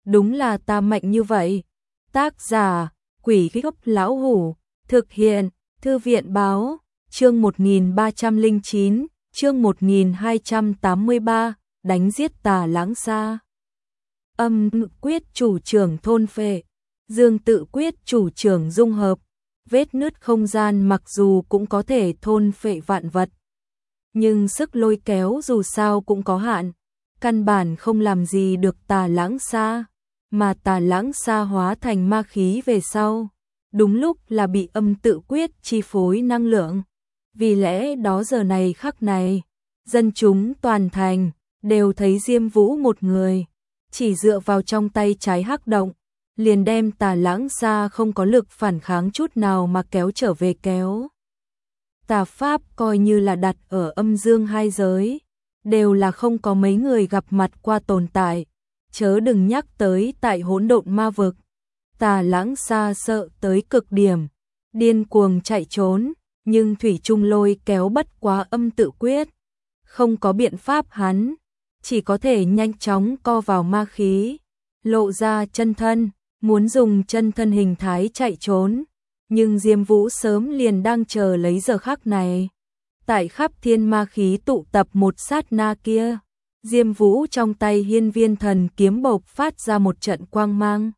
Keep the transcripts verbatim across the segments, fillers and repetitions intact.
đúng là ta mạnh như vậy. Tác giả, Quỷ Gốc Lão Hủ, thực hiện, Thư viện Báo, chương một nghìn ba trăm lẻ chín, chương một nghìn hai trăm tám mươi ba, đánh giết Tà Lãng Sa. Âm Ngự Quyết chủ trưởng thôn phệ, Dương Tự Quyết chủ trưởng dung hợp, vết nứt không gian mặc dù cũng có thể thôn phệ vạn vật, nhưng sức lôi kéo dù sao cũng có hạn, căn bản không làm gì được Tà Lãng Sa, mà Tà Lãng Sa hóa thành ma khí về sau, đúng lúc là bị Âm Tự Quyết chi phối năng lượng. Vì lẽ đó giờ này khắc này, dân chúng toàn thành đều thấy Diêm Vũ một người, chỉ dựa vào trong tay trái hắc động, liền đem Tà Lãng Sa không có lực phản kháng chút nào mà kéo trở về kéo. Tà Pháp coi như là đặt ở âm dương hai giới, đều là không có mấy người gặp mặt qua tồn tại, chớ đừng nhắc tới tại hỗn độn ma vực. Tà Lãng Sa sợ tới cực điểm, điên cuồng chạy trốn, nhưng thủy chung lôi kéo bất quá Âm Tự Quyết, không có biện pháp hắn, chỉ có thể nhanh chóng co vào ma khí, lộ ra chân thân, muốn dùng chân thân hình thái chạy trốn, nhưng Diêm Vũ sớm liền đang chờ lấy giờ khắc này. Tại khắp thiên ma khí tụ tập một sát na kia, Diêm Vũ trong tay hiên viên thần kiếm bộc phát ra một trận quang mang.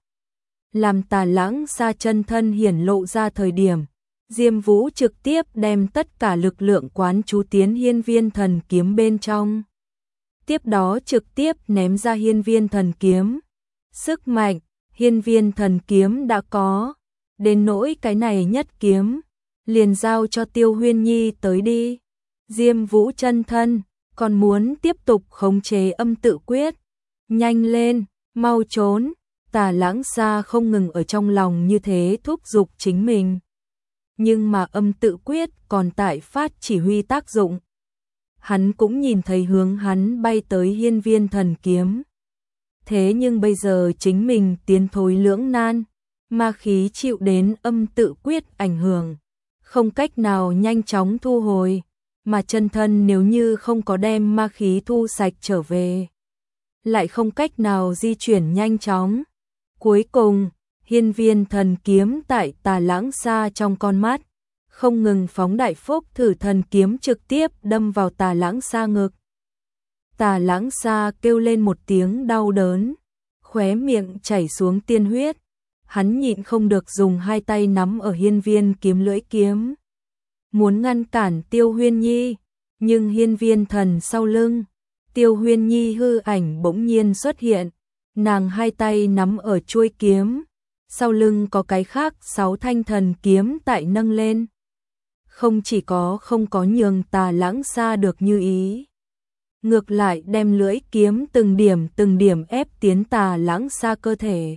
Làm Tà Lãng Sa chân thân hiển lộ ra thời điểm, Diêm Vũ trực tiếp đem tất cả lực lượng quán chú tiến hiên viên thần kiếm bên trong. Tiếp đó trực tiếp ném ra hiên viên thần kiếm. Sức mạnh, hiên viên thần kiếm đã có, đến nỗi cái này nhất kiếm, liền giao cho Tiêu Huyên Nhi tới đi. Diêm Vũ chân thân, còn muốn tiếp tục khống chế Âm Tự Quyết. Nhanh lên, mau trốn. Tà Lãng Sa không ngừng ở trong lòng như thế thúc giục chính mình. Nhưng mà Âm Tự Quyết còn tại phát chỉ huy tác dụng. Hắn cũng nhìn thấy hướng hắn bay tới hiên viên thần kiếm. Thế nhưng bây giờ chính mình tiến thối lưỡng nan, ma khí chịu đến Âm Tự Quyết ảnh hưởng, không cách nào nhanh chóng thu hồi, mà chân thân nếu như không có đem ma khí thu sạch trở về, lại không cách nào di chuyển nhanh chóng. Cuối cùng, hiên viên thần kiếm tại Tà Lãng Sa trong con mắt, không ngừng phóng đại phúc thử thần kiếm trực tiếp đâm vào Tà Lãng Sa ngực. Tà Lãng Sa kêu lên một tiếng đau đớn, khóe miệng chảy xuống tiên huyết, hắn nhịn không được dùng hai tay nắm ở hiên viên kiếm lưỡi kiếm, muốn ngăn cản Tiêu Huyên Nhi, nhưng hiên viên thần sau lưng, Tiêu Huyên Nhi hư ảnh bỗng nhiên xuất hiện, nàng hai tay nắm ở chuôi kiếm, sau lưng có cái khác sáu thanh thần kiếm tại nâng lên. Không chỉ có không có nhường Tà Lãng Sa được như ý, ngược lại đem lưỡi kiếm từng điểm từng điểm ép tiến Tà Lãng Sa cơ thể.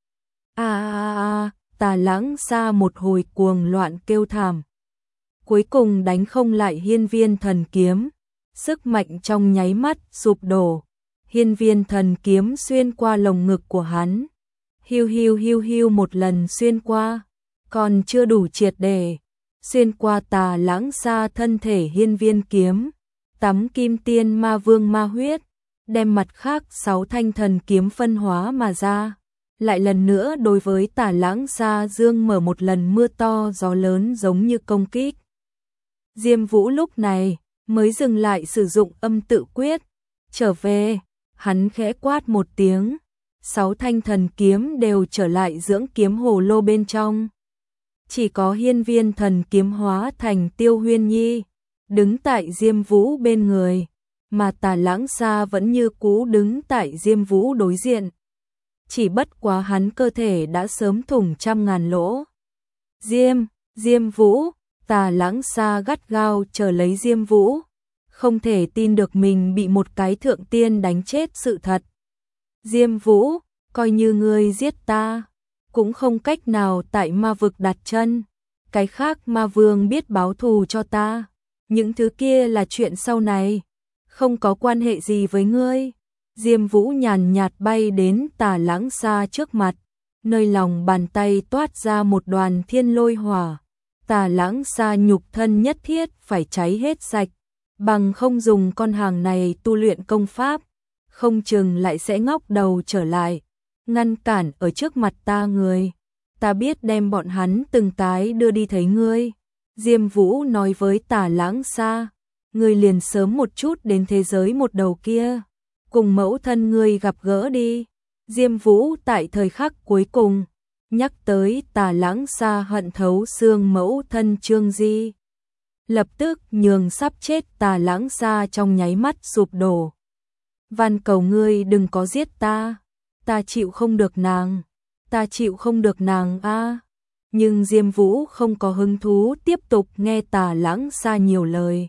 A a a, Tà Lãng Sa một hồi cuồng loạn kêu thảm. Cuối cùng đánh không lại hiên viên thần kiếm, sức mạnh trong nháy mắt sụp đổ. Hiên viên thần kiếm xuyên qua lồng ngực của hắn, hiu hiu hiu hiu một lần xuyên qua, còn chưa đủ triệt để, xuyên qua Tà Lãng Sa thân thể hiên viên kiếm, tắm kim tiên ma vương ma huyết, đem mặt khác sáu thanh thần kiếm phân hóa mà ra, lại lần nữa đối với Tà Lãng Sa dương mở một lần mưa to gió lớn giống như công kích. Diêm Vũ lúc này mới dừng lại sử dụng Âm Tự Quyết, trở về. Hắn khẽ quát một tiếng, sáu thanh thần kiếm đều trở lại dưỡng kiếm hồ lô bên trong. Chỉ có hiên viên thần kiếm hóa thành Tiêu Huyên Nhi, đứng tại Diêm Vũ bên người, mà Tà Lãng Sa vẫn như cũ đứng tại Diêm Vũ đối diện. Chỉ bất quá hắn cơ thể đã sớm thủng trăm ngàn lỗ. Diêm, Diêm Vũ, Tà Lãng Sa gắt gao chờ lấy Diêm Vũ. Không thể tin được mình bị một cái thượng tiên đánh chết sự thật. Diêm Vũ, coi như ngươi giết ta, cũng không cách nào tại ma vực đặt chân. Cái khác ma vương biết báo thù cho ta. Những thứ kia là chuyện sau này, không có quan hệ gì với ngươi. Diêm Vũ nhàn nhạt bay đến Tà Lãng Sa trước mặt, nơi lòng bàn tay toát ra một đoàn thiên lôi hỏa. Tà Lãng Sa nhục thân nhất thiết phải cháy hết sạch, bằng không dùng con hàng này tu luyện công pháp, không chừng lại sẽ ngóc đầu trở lại. ngăn cản ở trước mặt ta người. Ta biết đem bọn hắn từng cái đưa đi thấy ngươi. Diêm Vũ nói với Tả Lãng Sa, ngươi liền sớm một chút đến thế giới một đầu kia, cùng mẫu thân ngươi gặp gỡ đi. Diêm Vũ tại thời khắc cuối cùng, nhắc tới Tả Lãng Sa hận thấu xương mẫu thân Trương Di. Lập tức nhường sắp chết Tả Lãng Sa trong nháy mắt sụp đổ. Van cầu ngươi đừng có giết ta, ta chịu không được nàng, ta chịu không được nàng a. Nhưng Diêm Vũ không có hứng thú tiếp tục nghe Tả Lãng Sa nhiều lời.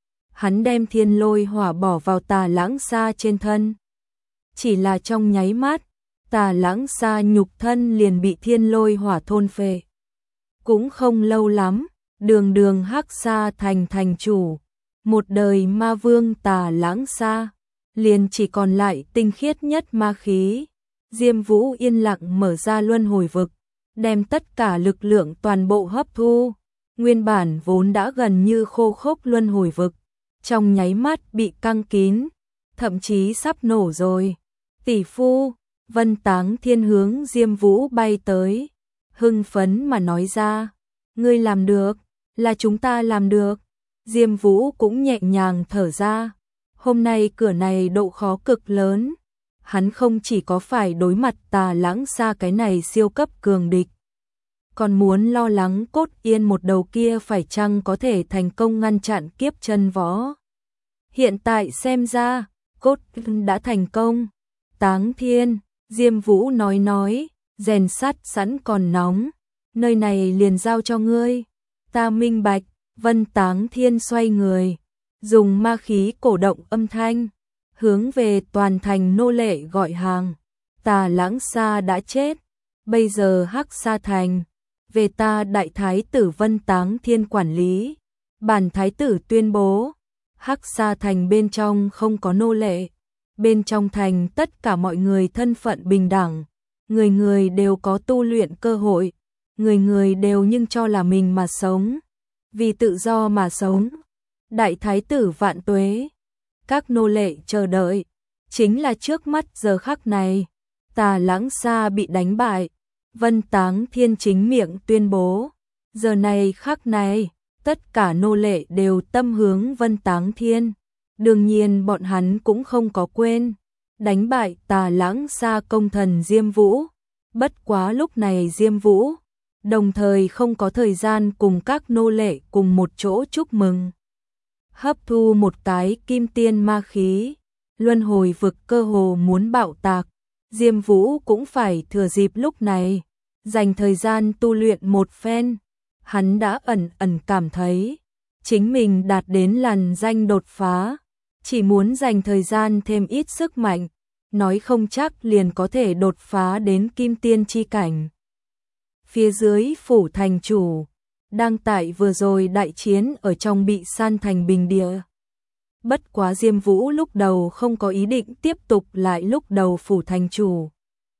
Hắn đem thiên lôi hỏa bỏ vào Tả Lãng Sa trên thân. Chỉ là trong nháy mắt, Tả Lãng Sa nhục thân liền bị thiên lôi hỏa thôn phệ. Cũng không lâu lắm, đường đường Hắc Sa thành thành chủ, một đời ma vương Tả Lãng Sa, liền chỉ còn lại tinh khiết nhất ma khí. Diêm Vũ yên lặng mở ra luân hồi vực, đem tất cả lực lượng toàn bộ hấp thu. Nguyên bản vốn đã gần như khô khốc luân hồi vực, trong nháy mắt bị căng kín, thậm chí sắp nổ rồi. Tỷ phu, Vân Táng Thiên hướng Diêm Vũ bay tới, hưng phấn mà nói ra, ngươi làm được, là chúng ta làm được. Diêm Vũ cũng nhẹ nhàng thở ra, hôm nay cửa này độ khó cực lớn. Hắn không chỉ có phải đối mặt Tả Lãng Sa cái này siêu cấp cường địch, còn muốn lo lắng Cốt Yên một đầu kia phải chăng có thể thành công ngăn chặn kiếp chân võ. Hiện tại xem ra, Cốt Yên đã thành công. Táng Thiên, Diêm Vũ nói nói, rèn sắt sẵn còn nóng, nơi này liền giao cho ngươi. Ta minh bạch. Vân Táng Thiên xoay người, dùng ma khí cổ động âm thanh, hướng về toàn thành nô lệ gọi hàng. Tả Lãng Sa đã chết, bây giờ Hắc Sa thành, về ta đại thái tử Vân Táng Thiên quản lý. Bản thái tử tuyên bố, Hắc Sa thành bên trong không có nô lệ, bên trong thành tất cả mọi người thân phận bình đẳng, người người đều có tu luyện cơ hội, người người đều nhưng cho là mình mà sống, vì tự do mà sống. Đại thái tử vạn tuế. Các nô lệ chờ đợi, chính là trước mắt giờ khắc này. Tả Lãng Sa bị đánh bại, Vân Táng Thiên chính miệng tuyên bố, giờ này khắc này, tất cả nô lệ đều tâm hướng Vân Táng Thiên. Đương nhiên bọn hắn cũng không có quên đánh bại Tả Lãng Sa công thần Diêm Vũ. Bất quá lúc này Diêm Vũ đồng thời không có thời gian cùng các nô lệ cùng một chỗ chúc mừng. Hấp thu một cái kim tiên ma khí, luân hồi vực cơ hồ muốn bạo tạc. Diêm Vũ cũng phải thừa dịp lúc này, dành thời gian tu luyện một phen. Hắn đã ẩn ẩn cảm thấy, chính mình đạt đến làn danh đột phá, chỉ muốn dành thời gian thêm ít sức mạnh, nói không chắc liền có thể đột phá đến kim tiên chi cảnh. Phía dưới phủ thành chủ, đang tại vừa rồi đại chiến ở trong bị san thành bình địa. Bất quá Diêm Vũ lúc đầu không có ý định tiếp tục lại lúc đầu phủ thành chủ.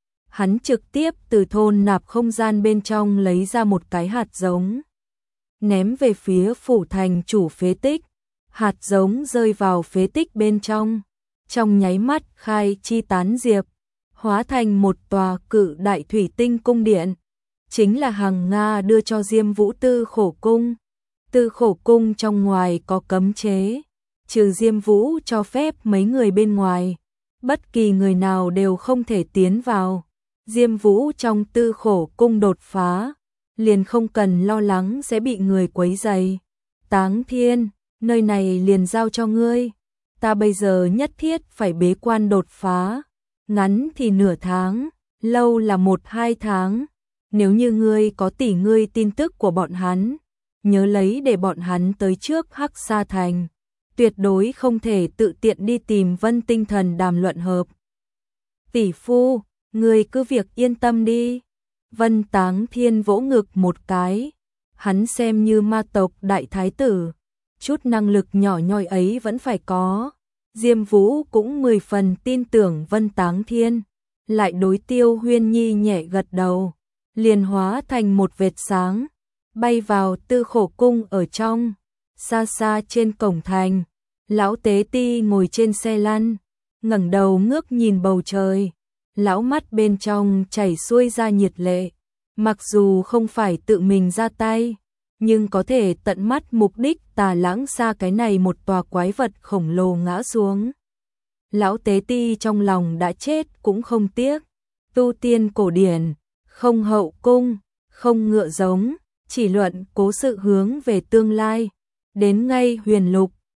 Hắn trực tiếp từ thôn nạp không gian bên trong lấy ra một cái hạt giống, ném về phía phủ thành chủ phế tích. Hạt giống rơi vào phế tích bên trong, trong nháy mắt khai chi tán diệp, hóa thành một tòa cự đại thủy tinh cung điện. Chính là hàng Nga đưa cho Diêm Vũ Tư Khổ Cung. Tư Khổ Cung trong ngoài có cấm chế, trừ Diêm Vũ cho phép mấy người bên ngoài, bất kỳ người nào đều không thể tiến vào. Diêm Vũ trong Tư Khổ Cung đột phá, liền không cần lo lắng sẽ bị người quấy rầy. Táng Thiên, nơi này liền giao cho ngươi, ta bây giờ nhất thiết phải bế quan đột phá, ngắn thì nửa tháng, lâu là một hai tháng. Nếu như ngươi có tỉ ngươi tin tức của bọn hắn, nhớ lấy để bọn hắn tới trước Hắc Sa thành, tuyệt đối không thể tự tiện đi tìm Vân Tinh Thần đàm luận hợp. Tỷ phu, ngươi cứ việc yên tâm đi. Vân Táng Thiên vỗ ngực một cái, hắn xem như ma tộc đại thái tử, chút năng lực nhỏ nhoi ấy vẫn phải có. Diêm Vũ cũng mười phần tin tưởng Vân Táng Thiên, lại đối Tiêu Huyên Nhi nhẹ gật đầu, liền hóa thành một vệt sáng, bay vào Tư Khổ Cung ở trong. Xa xa trên cổng thành, lão tế ti ngồi trên xe lăn, ngẩng đầu ngước nhìn bầu trời, Lão mắt bên trong chảy xuôi ra nhiệt lệ, mặc dù không phải tự mình ra tay, nhưng có thể tận mắt mục đích Tà Lãng Sa cái này một tòa quái vật khổng lồ ngã xuống. Lão tế ti trong lòng đã chết cũng không tiếc. Tu tiên cổ điển, không hậu cung, không ngựa giống, chỉ luận cố sự hướng về tương lai. Đến ngay huyền lục,